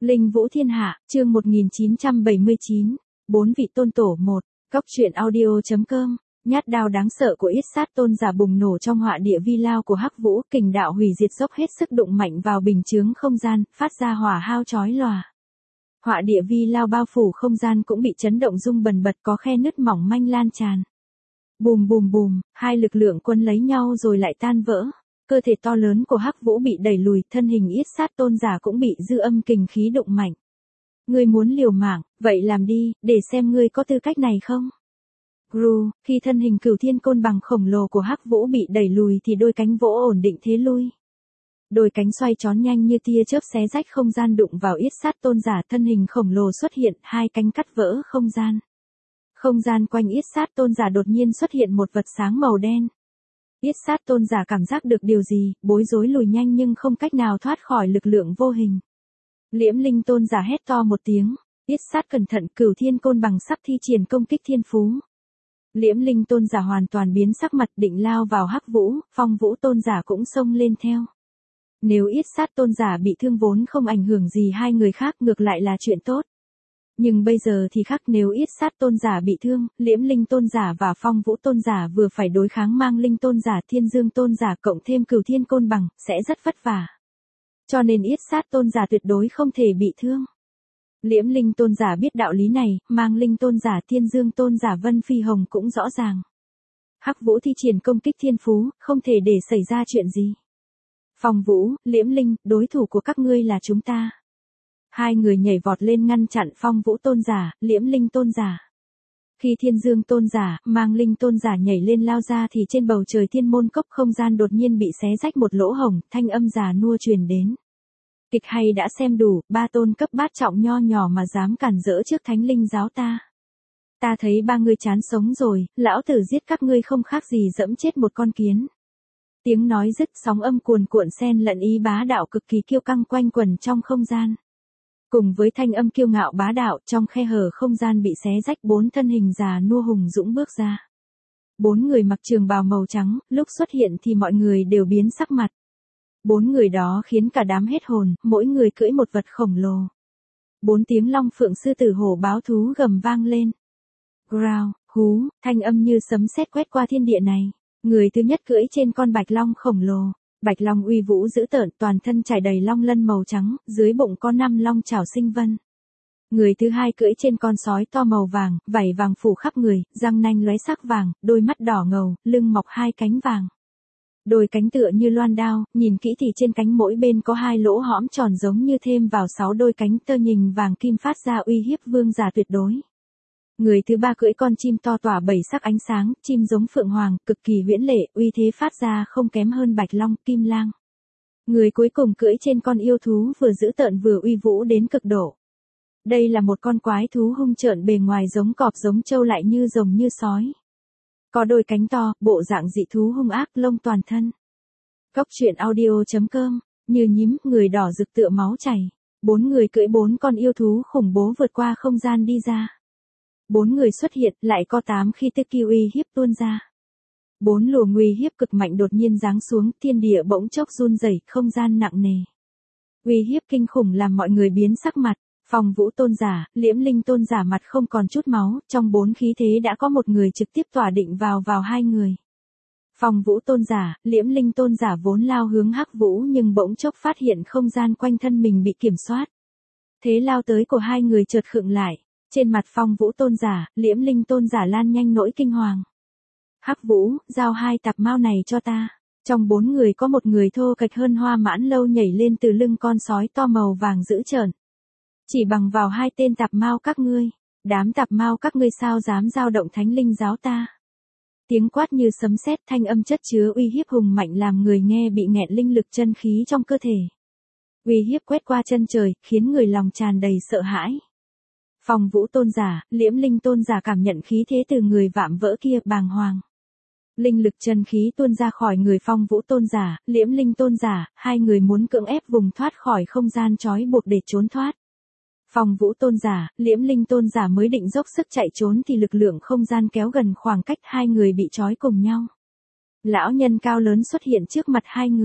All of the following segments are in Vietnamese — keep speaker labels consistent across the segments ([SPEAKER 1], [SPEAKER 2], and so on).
[SPEAKER 1] Linh Vũ Thiên Hạ, chương 1979, Bốn vị tôn tổ 1, Cóc truyện audio.com. Nhát đao đáng sợ của Yết Sát Tôn giả bùng nổ trong họa địa vi lao của Hắc Vũ, kình đạo hủy diệt dốc hết sức đụng mạnh vào bình chướng không gian, phát ra hỏa hao chói lòa. Họa địa vi lao bao phủ không gian cũng bị chấn động rung bần bật, có khe nứt mỏng manh lan tràn. Bùm bùm bùm, hai lực lượng quân lấy nhau rồi lại tan vỡ. Cơ thể to lớn của Hắc Vũ bị đẩy lùi, thân hình Yết Sát Tôn giả cũng bị dư âm kình khí đụng mạnh. Ngươi muốn liều mạng, vậy làm đi, để xem ngươi có tư cách này không? Gru, khi thân hình Cửu Thiên Côn bằng khổng lồ của Hắc Vũ bị đẩy lùi thì đôi cánh vỗ ổn định thế lui. Đôi cánh xoay tròn nhanh như tia chớp xé rách không gian đụng vào Yết Sát Tôn giả, thân hình khổng lồ xuất hiện, hai cánh cắt vỡ không gian. Không gian quanh Yết Sát Tôn giả đột nhiên xuất hiện một vật sáng màu đen. Yết Sát Tôn giả cảm giác được điều gì, bối rối lùi nhanh nhưng không cách nào thoát khỏi lực lượng vô hình. Liễm Linh Tôn giả hét to một tiếng, Yết Sát cẩn thận, Cửu Thiên Côn bằng sắp thi triển công kích thiên phú. Liễm Linh Tôn giả hoàn toàn biến sắc mặt, định lao vào Hắc Vũ, Phong Vũ Tôn giả cũng xông lên theo. Nếu Yết Sát Tôn giả bị thương vốn không ảnh hưởng gì hai người khác, ngược lại là chuyện tốt. Nhưng bây giờ thì khác, nếu Yết Sát Tôn giả bị thương, Liễm Linh Tôn giả và Phong Vũ Tôn giả vừa phải đối kháng Mang Linh Tôn giả, Thiên Dương Tôn giả cộng thêm Cửu Thiên Côn bằng, sẽ rất vất vả. Cho nên Yết Sát Tôn giả tuyệt đối không thể bị thương. Liễm Linh Tôn giả biết đạo lý này, Mang Linh Tôn giả, Thiên Dương Tôn giả, Vân Phi Hồng cũng rõ ràng. Hắc Vũ thi triển công kích thiên phú, không thể để xảy ra chuyện gì. Phong Vũ, Liễm Linh, đối thủ của các ngươi là chúng ta. Hai người nhảy vọt lên ngăn chặn Phong Vũ Tôn giả, Liễm Linh Tôn giả. Khi Thiên Dương Tôn giả, Mang Linh Tôn giả nhảy lên lao ra thì trên bầu trời Thiên Môn Cốc không gian đột nhiên bị xé rách một lỗ hổng, thanh âm già nua truyền đến. Kịch hay đã xem đủ, ba tôn cấp bát trọng nho nhỏ mà dám cản rỡ trước Thánh Linh giáo ta. Ta thấy ba ngươi chán sống rồi, lão tử giết các ngươi không khác gì dẫm chết một con kiến. Tiếng nói dứt, sóng âm cuồn cuộn xen lẫn ý bá đạo cực kỳ kiêu căng quanh quẩn trong không gian. Cùng với thanh âm kiêu ngạo bá đạo, trong khe hở không gian bị xé rách, bốn thân hình già nua hùng dũng bước ra. Bốn người mặc trường bào màu trắng, lúc xuất hiện thì mọi người đều biến sắc mặt. Bốn người đó khiến cả đám hết hồn, mỗi người cưỡi một vật khổng lồ. Bốn tiếng long phượng sư tử hổ báo thú gầm vang lên. Growl, hú, thanh âm như sấm sét quét qua thiên địa này. Người thứ nhất cưỡi trên con bạch long khổng lồ. Bạch long uy vũ dữ tợn, toàn thân trải đầy long lân màu trắng, dưới bụng có 5 long chảo sinh vân. Người thứ hai cưỡi trên con sói to màu vàng, vảy vàng phủ khắp người, răng nanh lóe sắc vàng, đôi mắt đỏ ngầu, lưng mọc hai cánh vàng. Đôi cánh tựa như loan đao, nhìn kỹ thì trên cánh mỗi bên có hai lỗ hõm tròn giống như thêm vào 6 đôi cánh tơ nhìn vàng kim phát ra uy hiếp vương giả tuyệt đối. Người thứ ba cưỡi con chim to tỏa 7 sắc ánh sáng, chim giống phượng hoàng, cực kỳ huyễn lệ, uy thế phát ra không kém hơn bạch long, kim lang. Người cuối cùng cưỡi trên con yêu thú vừa dữ tợn vừa uy vũ đến cực độ. Đây là một con quái thú hung trợn, bề ngoài giống cọp giống trâu lại như rồng như sói. Có đôi cánh to, bộ dạng dị thú hung ác, lông toàn thân. Cóc truyện audio.com, như nhím, người đỏ rực tựa máu chảy. Bốn người cưỡi bốn con yêu thú khủng bố vượt qua không gian đi ra. Bốn người xuất hiện, lại có 8 khí tức uy hiếp tuôn ra. Bốn luồng uy hiếp cực mạnh đột nhiên giáng xuống, thiên địa bỗng chốc run rẩy, không gian nặng nề. Uy hiếp kinh khủng làm mọi người biến sắc mặt. Phong Vũ Tôn giả, Liễm Linh Tôn giả mặt không còn chút máu, trong bốn khí thế đã có một người trực tiếp tỏa định vào hai người. Phong Vũ Tôn giả, Liễm Linh Tôn giả vốn lao hướng Hắc Vũ nhưng bỗng chốc phát hiện không gian quanh thân mình bị kiểm soát. Thế lao tới của hai người chợt khựng lại, trên mặt Phong Vũ Tôn giả, Liễm Linh Tôn giả lan nhanh nỗi kinh hoàng. Hắc Vũ, giao 2 tạp mao này cho ta. Trong 4 người có một người thô kệch hơn Hoa Mãn Lâu nhảy lên từ lưng con sói to màu vàng dữ tợn. Chỉ bằng vào 2 tên tạp mao các ngươi, đám tạp mao các ngươi sao dám dao động Thánh Linh giáo ta. Tiếng quát như sấm sét, thanh âm chất chứa uy hiếp hùng mạnh làm người nghe bị nghẹn linh lực chân khí trong cơ thể. Uy hiếp quét qua chân trời, khiến người lòng tràn đầy sợ hãi. Phong Vũ Tôn giả, Liễm Linh Tôn giả cảm nhận khí thế từ người vạm vỡ kia, bàng hoàng. Linh lực chân khí tuôn ra khỏi người Phong Vũ Tôn giả, Liễm Linh Tôn giả, hai người muốn cưỡng ép vùng thoát khỏi không gian trói buộc để trốn thoát. Phong Vũ Tôn giả, Liễm Linh Tôn giả mới định dốc sức chạy trốn thì lực lượng không gian kéo gần khoảng cách, hai người bị trói cùng nhau. Lão nhân cao lớn xuất hiện trước mặt hai người.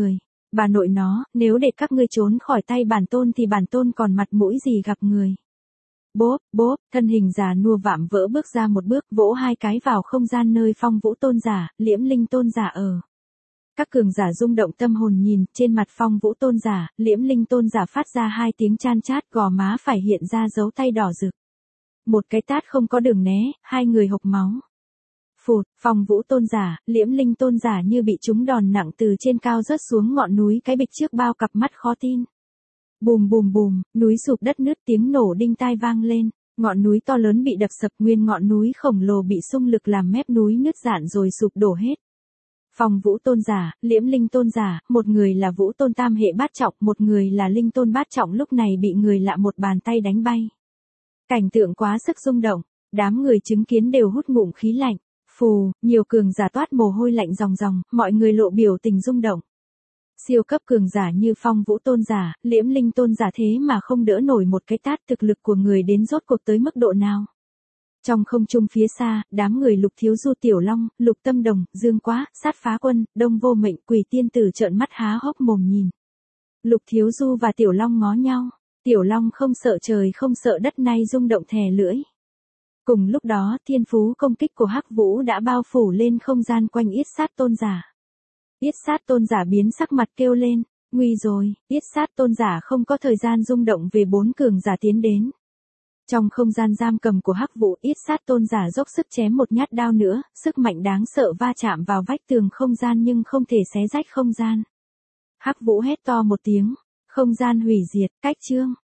[SPEAKER 1] Bà nội nó, nếu để các ngươi trốn khỏi tay bản tôn thì bản tôn còn mặt mũi gì gặp người. Bốp, bốp, thân hình già nua vạm vỡ bước ra một bước, vỗ hai cái vào không gian nơi Phong Vũ tôn giả, Liễm Linh tôn giả ở. Các cường giả rung động tâm hồn nhìn, trên mặt Phong Vũ tôn giả, Liễm Linh tôn giả phát ra hai tiếng chan chát, gò má phải hiện ra dấu tay đỏ rực. Một cái tát không có đường né, hai người hộc máu. Phụt, Phong Vũ tôn giả, Liễm Linh tôn giả như bị trúng đòn nặng từ trên cao rớt xuống ngọn núi cái bịch trước bao cặp mắt khó tin. Bùm bùm bùm, núi sụp đất nứt, tiếng nổ đinh tai vang lên, ngọn núi to lớn bị đập sập, nguyên ngọn núi khổng lồ bị xung lực làm mép núi nứt rạn rồi sụp đổ hết. Phong Vũ tôn giả, Liễm Linh tôn giả, một người là Vũ tôn tam hệ bát trọng, một người là Linh tôn bát trọng lúc này bị người lạ một bàn tay đánh bay. Cảnh tượng quá sức rung động, đám người chứng kiến đều hút ngụm khí lạnh. Phù, nhiều cường giả toát mồ hôi lạnh ròng ròng, mọi người lộ biểu tình rung động. Siêu cấp cường giả như Phong Vũ tôn giả, Liễm Linh tôn giả thế mà không đỡ nổi một cái tát, thực lực của người đến rốt cuộc tới mức độ nào. Trong không trung phía xa, đám người Lục Thiếu Du, Tiểu Long, Lục Tâm Đồng, Dương Quá, Sát Phá Quân, Đông Vô Mệnh, Quỷ Tiên Tử trợn mắt há hốc mồm nhìn. Lục Thiếu Du và Tiểu Long ngó nhau, Tiểu Long không sợ trời không sợ đất nay rung động thè lưỡi. Cùng lúc đó, thiên phú công kích của Hắc Vũ đã bao phủ lên không gian quanh Yết Sát tôn giả. Yết Sát tôn giả biến sắc mặt kêu lên, nguy rồi, Yết Sát tôn giả không có thời gian rung động về bốn cường giả tiến đến. Trong không gian giam cầm của Hắc Vũ, Yết Sát tôn giả dốc sức chém một nhát đao nữa, sức mạnh đáng sợ va chạm vào vách tường không gian nhưng không thể xé rách không gian. Hắc Vũ hét to một tiếng, không gian hủy diệt, cách chương.